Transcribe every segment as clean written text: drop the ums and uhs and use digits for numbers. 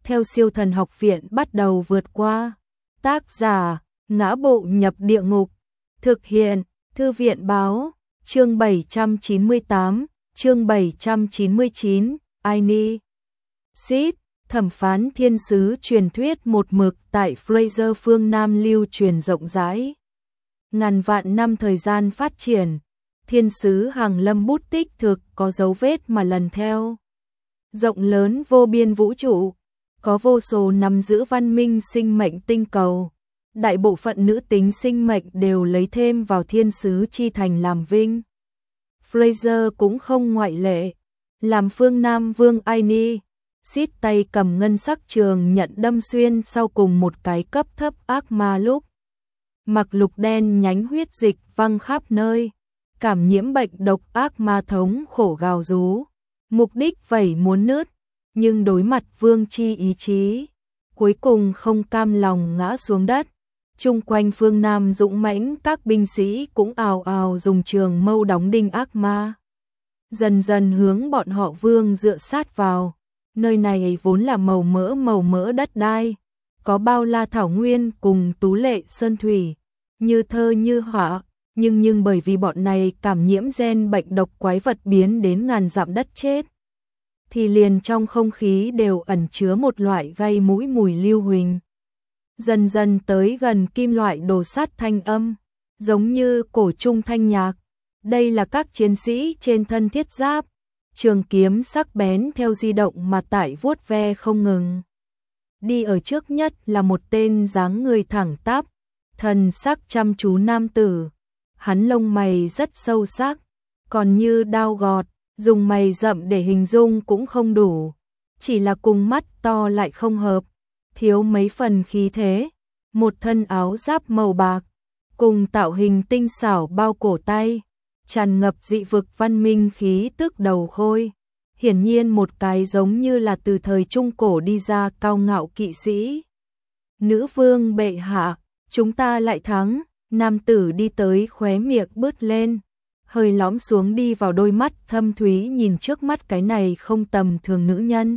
theo siêu thần học viện bắt đầu vượt qua. Tác giả, Ngã Bộ Nhập Địa Ngục. Thực hiện, Thư viện Báo. Chương 798, chương 799, Aini. Sid, thẩm phán thiên sứ truyền thuyết một mực tại Fraser phương Nam lưu truyền rộng rãi. Ngàn vạn năm thời gian phát triển, thiên sứ hàng lâm bút tích thực có dấu vết mà lần theo. Rộng lớn vô biên vũ trụ, có vô số nắm giữ văn minh sinh mệnh tinh cầu. Đại bộ phận nữ tính sinh mệnh đều lấy thêm vào thiên sứ chi thành làm vinh. Fraser cũng không ngoại lệ. Làm phương Nam vương Aini, Sid tay cầm ngân sắc trường nhận đâm xuyên sau cùng một cái cấp thấp ác ma lúc. Mặc lục đen nhánh huyết dịch văng khắp nơi. Cảm nhiễm bệnh độc ác ma thống khổ gào rú. Mục đích vẩy muốn nứt, nhưng đối mặt vương chi ý chí, cuối cùng không cam lòng ngã xuống đất. Chung quanh phương Nam dũng mãnh các binh sĩ cũng ào ào dùng trường mâu đóng đinh ác ma. Dần dần hướng bọn họ vương dựa sát vào. Nơi này vốn là màu mỡ đất đai, có bao la thảo nguyên cùng tú lệ sơn thủy, như thơ như họa, nhưng bởi vì bọn này cảm nhiễm gen bệnh độc quái vật biến đến ngàn dặm đất chết, thì liền trong không khí đều ẩn chứa một loại gây mũi mùi lưu huỳnh. Dần dần tới gần kim loại đồ sắt thanh âm, giống như cổ trung thanh nhạc. Đây là các chiến sĩ trên thân thiết giáp, trường kiếm sắc bén theo di động mà tải vuốt ve không ngừng. Đi ở trước nhất là một tên dáng người thẳng tắp, thần sắc chăm chú nam tử. Hắn lông mày rất sâu sắc, còn như đao gọt, dùng mày rậm để hình dung cũng không đủ, chỉ là cùng mắt to lại không hợp, thiếu mấy phần khí thế. Một thân áo giáp màu bạc, cùng tạo hình tinh xảo bao cổ tay, tràn ngập dị vực văn minh khí tức đầu khôi. Hiển nhiên một cái giống như là từ thời Trung Cổ đi ra cao ngạo kỵ sĩ. Nữ vương bệ hạ, chúng ta lại thắng. Nam tử đi tới khóe miệng bứt lên, hơi lõm xuống đi vào đôi mắt thâm thúy nhìn trước mắt cái này không tầm thường nữ nhân.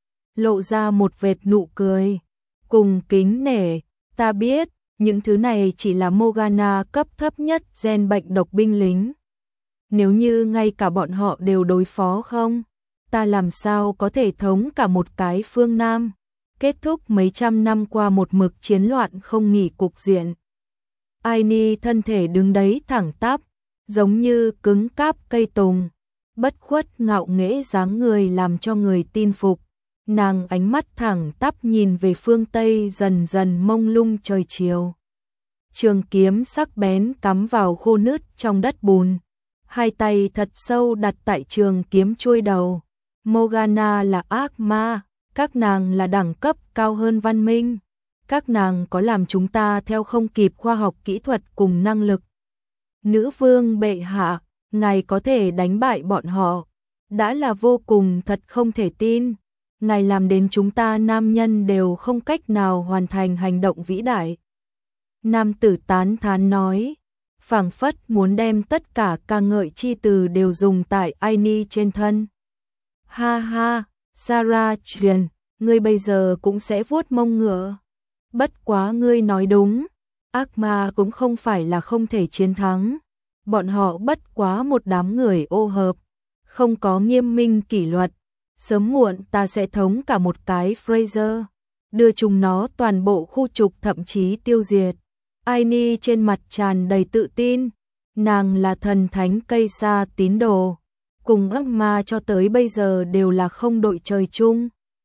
Lộ ra một vệt nụ cười, cùng kính nể, ta biết, những thứ này chỉ là Morgana cấp thấp nhất gen bệnh độc binh lính. Nếu như ngay cả bọn họ đều đối phó không, ta làm sao có thể thống cả một cái phương Nam, kết thúc mấy trăm năm qua một mực chiến loạn không nghỉ cục diện. Aini thân thể đứng đấy thẳng tắp, giống như cứng cáp cây tùng, bất khuất ngạo nghễ dáng người làm cho người tin phục. Nàng ánh mắt thẳng tắp nhìn về phương Tây dần dần mông lung trời chiều. Trường kiếm sắc bén cắm vào khô nứt trong đất bùn. Hai tay thật sâu đặt tại trường kiếm chuôi đầu. Morgana là ác ma, các nàng là đẳng cấp cao hơn văn minh. Các nàng có làm chúng ta theo không kịp khoa học kỹ thuật cùng năng lực. Nữ vương bệ hạ, ngài có thể đánh bại bọn họ, đã là vô cùng thật không thể tin. Ngài làm đến chúng ta nam nhân đều không cách nào hoàn thành hành động vĩ đại. Nam tử tán thán nói, phảng phất muốn đem tất cả ca ngợi chi từ đều dùng tại Aini trên thân. Ha ha, Sarah truyền, ngươi bây giờ cũng sẽ vuốt mông ngựa. Bất quá ngươi nói đúng, ác ma cũng không phải là không thể chiến thắng. Bọn họ bất quá một đám người ô hợp, không có nghiêm minh kỷ luật. Sớm muộn ta sẽ thống cả một cái Fraser, đưa chúng nó toàn bộ khu trục thậm chí tiêu diệt. Aini trên mặt tràn đầy tự tin, nàng là thần thánh cây sa tín đồ, cùng ác ma cho tới bây giờ đều là không đội trời chung.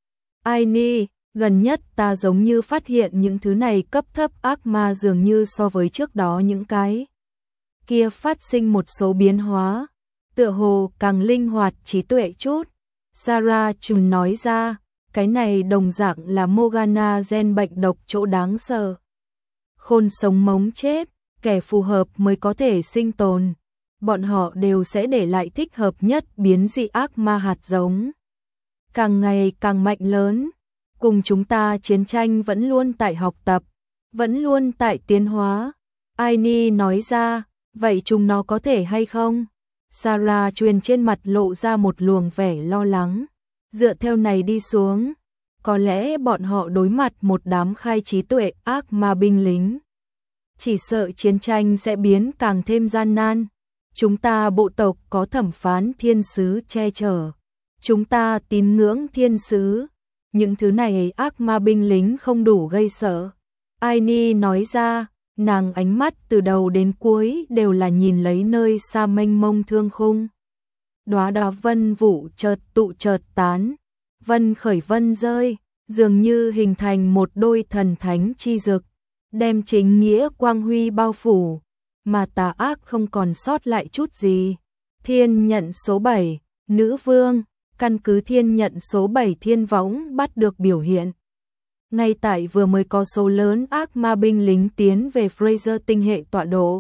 Aini, gần nhất ta giống như phát hiện những thứ này cấp thấp ác ma dường như so với trước đó những cái kia phát sinh một số biến hóa, tựa hồ càng linh hoạt trí tuệ chút. Sarah Chun nói ra, cái này đồng dạng là Morgana gen bệnh độc chỗ đáng sợ. Khôn sống mống chết, kẻ phù hợp mới có thể sinh tồn. Bọn họ đều sẽ để lại thích hợp nhất biến dị ác ma hạt giống. Càng ngày càng mạnh lớn, cùng chúng ta chiến tranh vẫn luôn tại học tập, vẫn luôn tại tiến hóa. Aini nói ra, vậy chúng nó có thể hay không? Sarah truyền trên mặt lộ ra một luồng vẻ lo lắng. Dựa theo này đi xuống, có lẽ bọn họ đối mặt một đám khai trí tuệ ác ma binh lính. Chỉ sợ chiến tranh sẽ biến càng thêm gian nan. Chúng ta bộ tộc có thẩm phán thiên sứ che chở. Chúng ta tín ngưỡng thiên sứ. Những thứ này ác ma binh lính không đủ gây sợ. Aini nói ra, nàng ánh mắt từ đầu đến cuối đều là nhìn lấy nơi xa mênh mông thương khung. Đóa đóa vân vụ chợt tụ chợt tán, vân khởi vân rơi, dường như hình thành một đôi thần thánh chi dực, đem chính nghĩa quang huy bao phủ, mà tà ác không còn sót lại chút gì. Thiên nhận số 7, nữ vương, căn cứ thiên nhận số 7 thiên võng bắt được biểu hiện. Ngay tại vừa mới có số lớn ác ma binh lính tiến về Fraser tinh hệ tọa độ.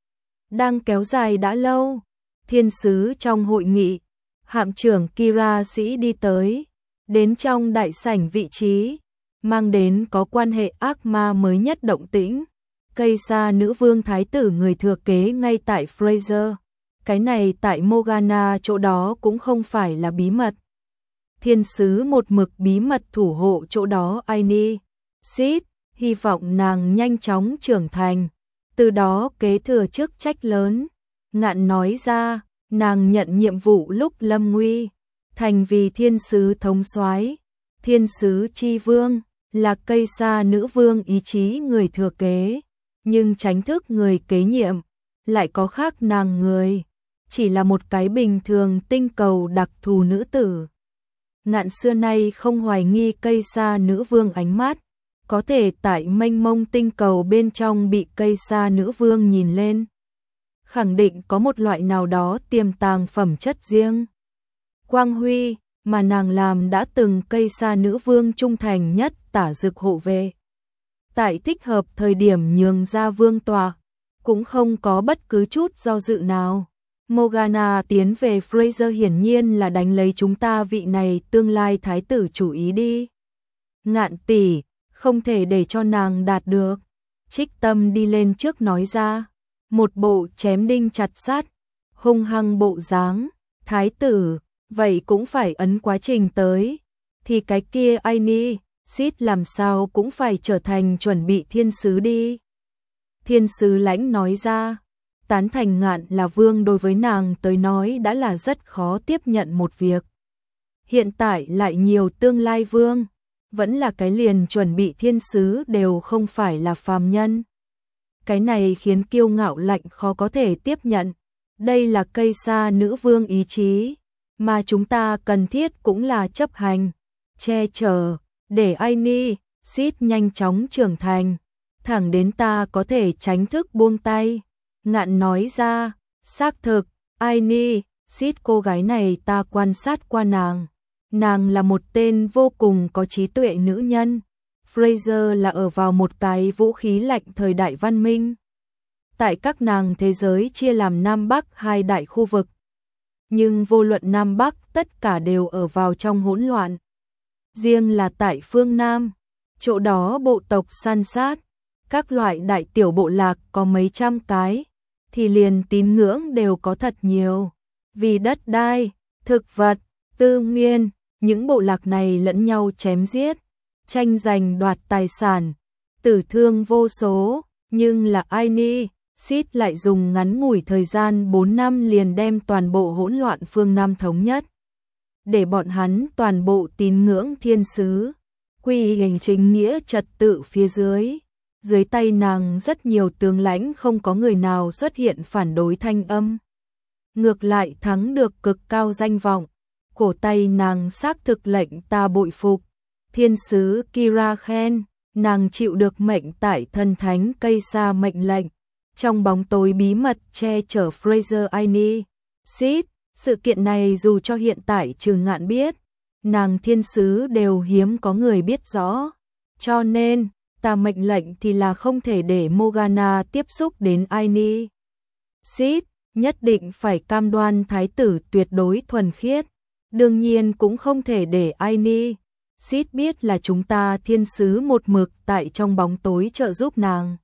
Đang kéo dài đã lâu, thiên sứ trong hội nghị, hạm trưởng Kira Sĩ đi tới, đến trong đại sảnh vị trí, mang đến có quan hệ ác ma mới nhất động tĩnh. Cây sa nữ vương thái tử người thừa kế ngay tại Fraser. Cái này tại Morgana chỗ đó cũng không phải là bí mật. Thiên sứ một mực bí mật thủ hộ chỗ đó Aini. Sid, hy vọng nàng nhanh chóng trưởng thành, từ đó kế thừa chức trách lớn. Ngạn nói ra, nàng nhận nhiệm vụ lúc lâm nguy, thành vì thiên sứ thống soái, thiên sứ chi vương, là cây sa nữ vương ý chí người thừa kế, nhưng tránh thức người kế nhiệm, lại có khác nàng người, chỉ là một cái bình thường tinh cầu đặc thù nữ tử. Ngạn xưa nay không hoài nghi cây sa nữ vương ánh mắt, có thể tại mênh mông tinh cầu bên trong bị cây sa nữ vương nhìn lên. Khẳng định có một loại nào đó tiềm tàng phẩm chất riêng. Quang huy, mà nàng làm đã từng cây sa nữ vương trung thành nhất tả dực hộ vệ. Tại thích hợp thời điểm nhường ra vương tọa, cũng không có bất cứ chút do dự nào. Morgana tiến về Fraser hiển nhiên là đánh lấy chúng ta vị này tương lai thái tử chủ ý đi. Ngạn tỷ, không thể để cho nàng đạt được. Trích Tâm đi lên trước nói ra, một bộ chém đinh chặt sắt, hung hăng bộ dáng. Thái tử, vậy cũng phải ấn quá trình tới. Thì cái kia Aini, Sid làm sao cũng phải trở thành chuẩn bị thiên sứ đi. Thiên sứ lãnh nói ra, tán thành Ngạn là vương đối với nàng tới nói đã là rất khó tiếp nhận một việc. Hiện tại lại nhiều tương lai vương, vẫn là cái liền chuẩn bị thiên sứ đều không phải là phàm nhân. Cái này khiến kiêu ngạo lạnh khó có thể tiếp nhận. Đây là cây sa nữ vương ý chí, mà chúng ta cần thiết cũng là chấp hành, che chở, để Aini, Sid nhanh chóng trưởng thành, thẳng đến ta có thể tránh thức buông tay. Ngạn nói ra, xác thực, Aini, Sid cô gái này ta quan sát qua nàng. Nàng là một tên vô cùng có trí tuệ nữ nhân. Fraser là ở vào một cái vũ khí lạnh thời đại văn minh. Tại các nàng thế giới chia làm Nam Bắc hai đại khu vực. Nhưng vô luận Nam Bắc tất cả đều ở vào trong hỗn loạn. Riêng là tại phương Nam, chỗ đó bộ tộc san sát, các loại đại tiểu bộ lạc có mấy trăm cái, thì liền tín ngưỡng đều có thật nhiều. Vì đất đai, thực vật, tư nguyên, những bộ lạc này lẫn nhau chém giết, tranh giành đoạt tài sản, tử thương vô số, nhưng là Aini, Sid lại dùng ngắn ngủi thời gian 4 năm liền đem toàn bộ hỗn loạn phương Nam thống nhất. Để bọn hắn toàn bộ tín ngưỡng thiên sứ, quy hành chính nghĩa trật tự phía dưới. Dưới tay nàng rất nhiều tướng lãnh không có người nào xuất hiện phản đối thanh âm. Ngược lại thắng được cực cao danh vọng. Cổ tay nàng xác thực lệnh ta bội phục. Thiên sứ Kira khen, nàng chịu được mệnh tại thần thánh cây sa mệnh lệnh. Trong bóng tối bí mật che chở Fraser Aini. Sid, sự kiện này dù cho hiện tại trừ Ngạn biết, nàng thiên sứ đều hiếm có người biết rõ. Cho nên, ta mệnh lệnh thì là không thể để Morgana tiếp xúc đến Aini. Sid, nhất định phải cam đoan thái tử tuyệt đối thuần khiết. Đương nhiên cũng không thể để Aini. Sid biết là chúng ta thiên sứ một mực tại trong bóng tối trợ giúp nàng.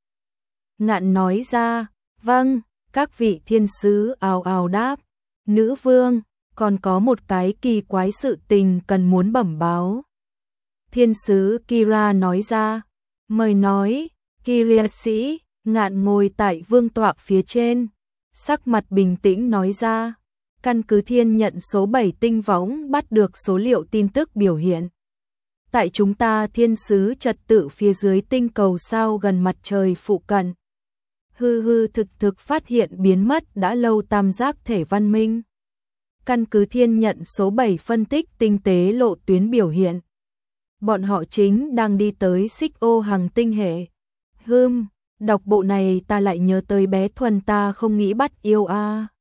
Ngạn nói ra, vâng, các vị thiên sứ ào ào đáp. Nữ vương, còn có một cái kỳ quái sự tình cần muốn bẩm báo. Thiên sứ Kira nói ra. Mời nói, Kira sĩ, Ngạn ngồi tại vương tọa phía trên. Sắc mặt bình tĩnh nói ra. Căn cứ thiên nhận số 7 tinh võng bắt được số liệu tin tức biểu hiện. Tại chúng ta thiên sứ trật tự phía dưới tinh cầu sao gần mặt trời phụ cận. Thực phát hiện biến mất đã lâu tam giác thể văn minh. Căn cứ thiên nhận số 7 phân tích tinh tế lộ tuyến biểu hiện. Bọn họ chính đang đi tới xích ô hành tinh hệ. Đọc bộ này ta lại nhớ tới bé Thuần ta không nghĩ bắt yêu a.